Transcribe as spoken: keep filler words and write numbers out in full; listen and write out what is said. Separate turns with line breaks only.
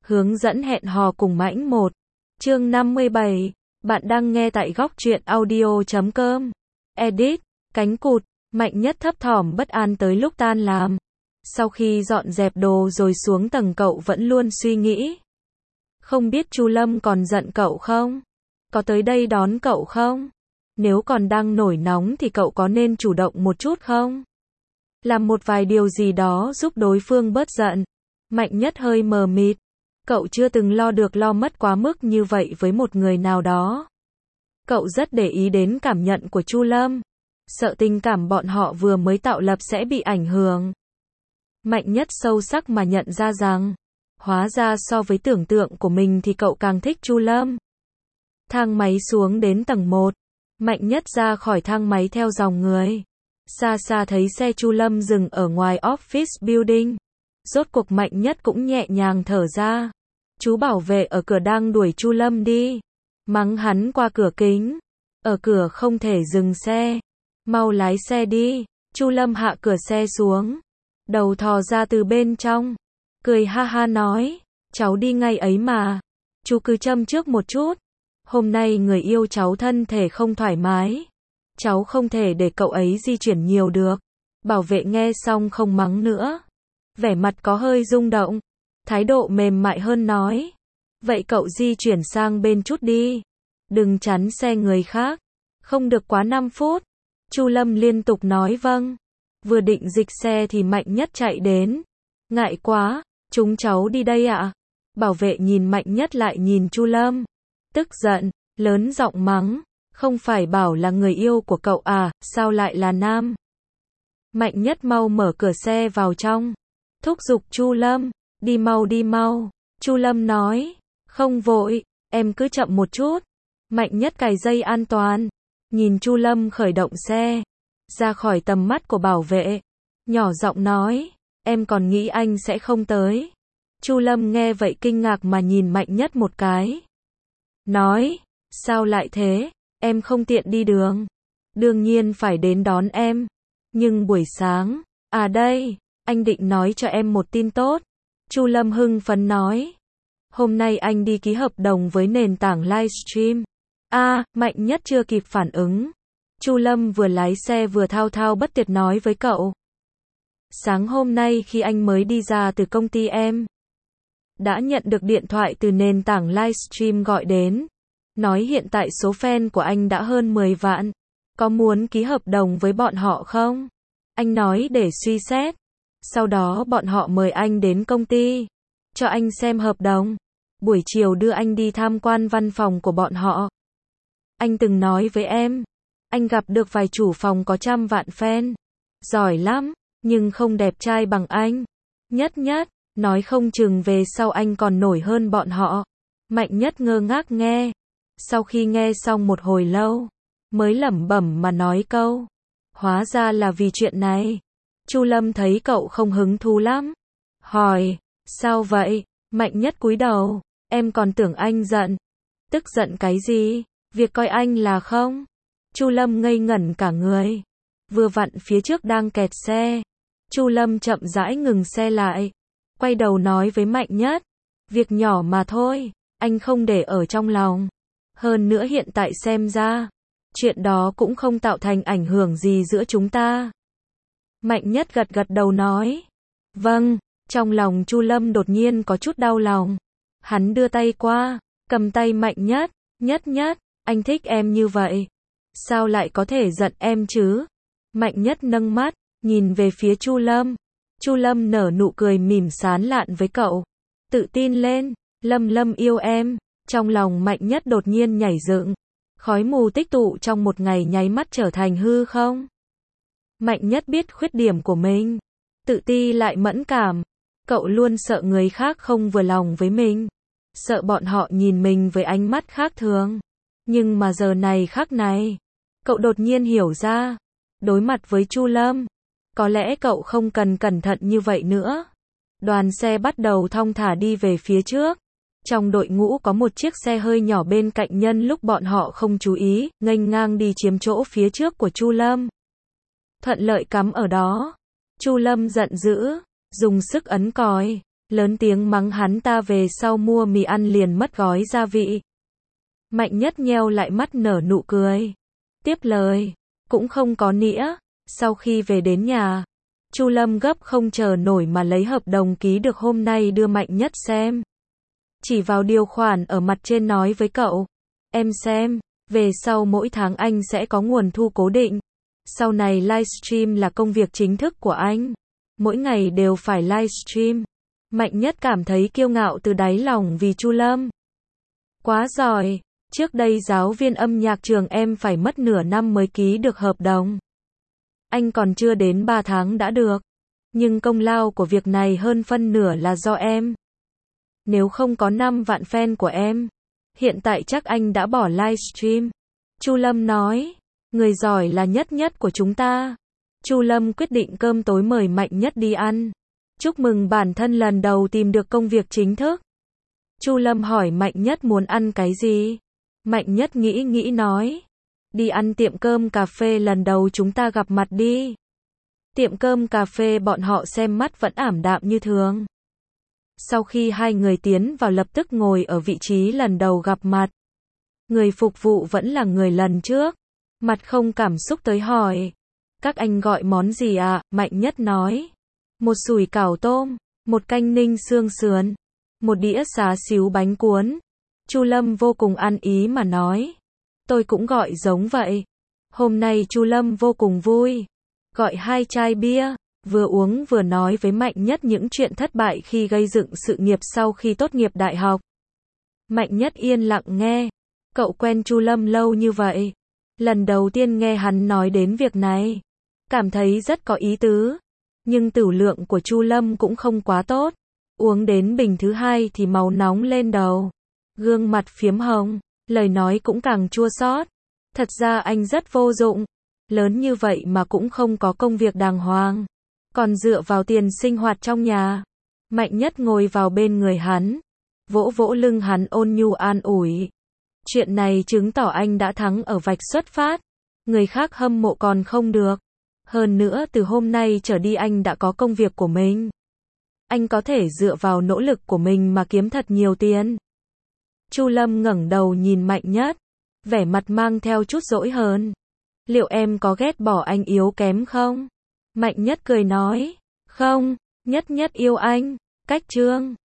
Hướng dẫn hẹn hò cùng Mãnh một. Chương năm mươi bảy. Bạn đang nghe tại góc truyện audio chấm com. Edit. Cánh cụt. Mạnh Nhất thấp thỏm bất an tới lúc tan làm. Sau khi dọn dẹp đồ rồi xuống tầng, cậu vẫn luôn suy nghĩ. Không biết Chu Lâm còn giận cậu không? Có tới đây đón cậu không? Nếu còn đang nổi nóng thì cậu có nên chủ động một chút không? Làm một vài điều gì đó giúp đối phương bớt giận. Mạnh Nhất hơi mờ mịt. Cậu chưa từng lo được lo mất quá mức như vậy với một người nào đó. Cậu rất để ý đến cảm nhận của Chu Lâm. Sợ tình cảm bọn họ vừa mới tạo lập sẽ bị ảnh hưởng. Mạnh Nhất sâu sắc mà nhận ra rằng, hóa ra so với tưởng tượng của mình thì cậu càng thích Chu Lâm. Thang máy xuống đến tầng một. Mạnh Nhất ra khỏi thang máy theo dòng người. Xa xa thấy xe Chu Lâm dừng ở ngoài office building. Rốt cuộc Mạnh Nhất cũng nhẹ nhàng thở ra. Chú bảo vệ ở cửa đang đuổi Chu Lâm đi. Mắng hắn qua cửa kính. Ở cửa không thể dừng xe. Mau lái xe đi. Chu Lâm hạ cửa xe xuống. Đầu thò ra từ bên trong. Cười ha ha nói. Cháu đi ngay ấy mà. Chú cứ châm trước một chút. Hôm nay người yêu cháu thân thể không thoải mái. Cháu không thể để cậu ấy di chuyển nhiều được. Bảo vệ nghe xong không mắng nữa. Vẻ mặt có hơi rung động. Thái độ mềm mại hơn nói. Vậy cậu di chuyển sang bên chút đi. Đừng chắn xe người khác. Không được quá năm phút. Chu Lâm liên tục nói vâng. Vừa định dịch xe thì Mạnh Nhất chạy đến. Ngại quá, chúng cháu đi đây ạ. Bảo vệ nhìn Mạnh Nhất lại nhìn Chu Lâm. Tức giận, lớn giọng mắng. Không phải bảo là người yêu của cậu à, sao lại là nam? Mạnh Nhất mau mở cửa xe vào trong. Thúc giục Chu Lâm. Đi mau đi mau. Chu Lâm nói. Không vội, em cứ chậm một chút. Mạnh Nhất cài dây an toàn. Nhìn Chu Lâm khởi động xe. Ra khỏi tầm mắt của bảo vệ. Nhỏ giọng nói. Em còn nghĩ anh sẽ không tới. Chu Lâm nghe vậy kinh ngạc mà nhìn Mạnh Nhất một cái. Nói. Sao lại thế? Em không tiện đi đường. Đương nhiên phải đến đón em. Nhưng buổi sáng. À đây, anh định nói cho em một tin tốt. Chu Lâm hưng phấn nói. Hôm nay anh đi ký hợp đồng với nền tảng livestream. À, Mạnh Nhất chưa kịp phản ứng. Chu Lâm vừa lái xe vừa thao thao bất tuyệt nói với cậu. Sáng hôm nay khi anh mới đi ra từ công ty em đã nhận được điện thoại từ nền tảng livestream gọi đến. Nói hiện tại số fan của anh đã hơn mười vạn. Có muốn ký hợp đồng với bọn họ không? Anh nói để suy xét. Sau đó bọn họ mời anh đến công ty. Cho anh xem hợp đồng. Buổi chiều đưa anh đi tham quan văn phòng của bọn họ. Anh từng nói với em. Anh gặp được vài chủ phòng có trăm vạn fan. Giỏi lắm, nhưng không đẹp trai bằng anh. Nhất Nhất, nói không chừng về sau anh còn nổi hơn bọn họ. Mạnh Nhất ngơ ngác nghe. Sau khi nghe xong một hồi lâu, mới lẩm bẩm mà nói câu. Hóa ra là vì chuyện này. Chu Lâm thấy cậu không hứng thú lắm. Hỏi, sao vậy? Mạnh Nhất cúi đầu. Em còn tưởng anh giận. Tức giận cái gì? Việc coi anh là không? Chu Lâm ngây ngẩn cả người. Vừa vặn phía trước đang kẹt xe. Chu Lâm chậm rãi ngừng xe lại. Quay đầu nói với Mạnh Nhất. Việc nhỏ mà thôi. Anh không để ở trong lòng. Hơn nữa hiện tại xem ra. Chuyện đó cũng không tạo thành ảnh hưởng gì giữa chúng ta. Mạnh Nhất gật gật đầu nói. Vâng, trong lòng Chu Lâm đột nhiên có chút đau lòng. Hắn đưa tay qua, cầm tay Mạnh Nhất. Nhất Nhất, anh thích em như vậy. Sao lại có thể giận em chứ? Mạnh Nhất nâng mắt, nhìn về phía Chu Lâm. Chu Lâm nở nụ cười mỉm sán lạn với cậu. Tự tin lên, Lâm Lâm yêu em. Trong lòng Mạnh Nhất đột nhiên nhảy dựng. Khói mù tích tụ trong một ngày nháy mắt trở thành hư không. Mạnh Nhất biết khuyết điểm của mình. Tự ti lại mẫn cảm. Cậu luôn sợ người khác không vừa lòng với mình. Sợ bọn họ nhìn mình với ánh mắt khác thường. Nhưng mà giờ này khác này. Cậu đột nhiên hiểu ra. Đối mặt với Chu Lâm. Có lẽ cậu không cần cẩn thận như vậy nữa. Đoàn xe bắt đầu thong thả đi về phía trước. Trong đội ngũ có một chiếc xe hơi nhỏ bên cạnh, nhân lúc bọn họ không chú ý, nghênh ngang đi chiếm chỗ phía trước của Chu Lâm. Thuận lợi cắm ở đó. Chu Lâm giận dữ, dùng sức ấn còi. lớn tiếng mắng hắn ta về sau mua mì ăn liền mất gói gia vị. Mạnh Nhất nheo lại mắt nở nụ cười. Tiếp lời, cũng không có nĩa. Sau khi về đến nhà, Chu Lâm gấp không chờ nổi mà lấy hợp đồng ký được hôm nay đưa Mạnh Nhất xem. Chỉ vào điều khoản ở mặt trên nói với cậu, em xem, về sau mỗi tháng anh sẽ có nguồn thu cố định. Sau này livestream là công việc chính thức của anh. Mỗi ngày đều phải livestream. Mạnh Nhất cảm thấy kiêu ngạo từ đáy lòng vì Chu Lâm. Quá giỏi, trước đây giáo viên âm nhạc trường em phải mất nửa năm mới ký được hợp đồng. Anh còn chưa đến ba tháng đã được. Nhưng công lao của việc này hơn phân nửa là do em. Nếu không có năm vạn fan của em, hiện tại chắc anh đã bỏ livestream. Chu Lâm nói, người giỏi là Nhất Nhất của chúng ta. Chu Lâm quyết định cơm tối mời Mạnh Nhất đi ăn. Chúc mừng bản thân lần đầu tìm được công việc chính thức. Chu Lâm hỏi Mạnh Nhất muốn ăn cái gì? Mạnh Nhất nghĩ nghĩ nói, đi ăn tiệm cơm cà phê lần đầu chúng ta gặp mặt đi. Tiệm cơm cà phê bọn họ xem mắt vẫn ảm đạm như thường. Sau khi hai người tiến vào lập tức ngồi ở vị trí lần đầu gặp mặt. Người phục vụ vẫn là người lần trước. Mặt không cảm xúc tới hỏi, các anh gọi món gì ạ? À? Mạnh Nhất nói, một sủi cảo tôm, một canh ninh xương sườn, một đĩa xá xíu bánh cuốn. Chu Lâm vô cùng ăn ý mà nói, tôi cũng gọi giống vậy. Hôm nay Chu Lâm vô cùng vui, gọi hai chai bia, vừa uống vừa nói với Mạnh Nhất những chuyện thất bại khi gây dựng sự nghiệp sau khi tốt nghiệp đại học. Mạnh Nhất yên lặng nghe, cậu quen Chu Lâm lâu như vậy, lần đầu tiên nghe hắn nói đến việc này, cảm thấy rất có ý tứ, nhưng tửu lượng của Chu Lâm cũng không quá tốt, uống đến bình thứ hai thì máu nóng lên đầu, gương mặt phiếm hồng, lời nói cũng càng chua xót. Thật ra anh rất vô dụng, lớn như vậy mà cũng không có công việc đàng hoàng, còn dựa vào tiền sinh hoạt trong nhà. Mạnh Nhất ngồi vào bên người hắn, vỗ vỗ lưng hắn ôn nhu an ủi. Chuyện này chứng tỏ anh đã thắng ở vạch xuất phát, người khác hâm mộ còn không được. Hơn nữa từ hôm nay trở đi anh đã có công việc của mình. Anh có thể dựa vào nỗ lực của mình mà kiếm thật nhiều tiền. Chu Lâm ngẩng đầu nhìn Mạnh Nhất, vẻ mặt mang theo chút dỗi hờn. Liệu em có ghét bỏ anh yếu kém không? Mạnh Nhất cười nói, không, Nhất Nhất yêu anh. Cách chương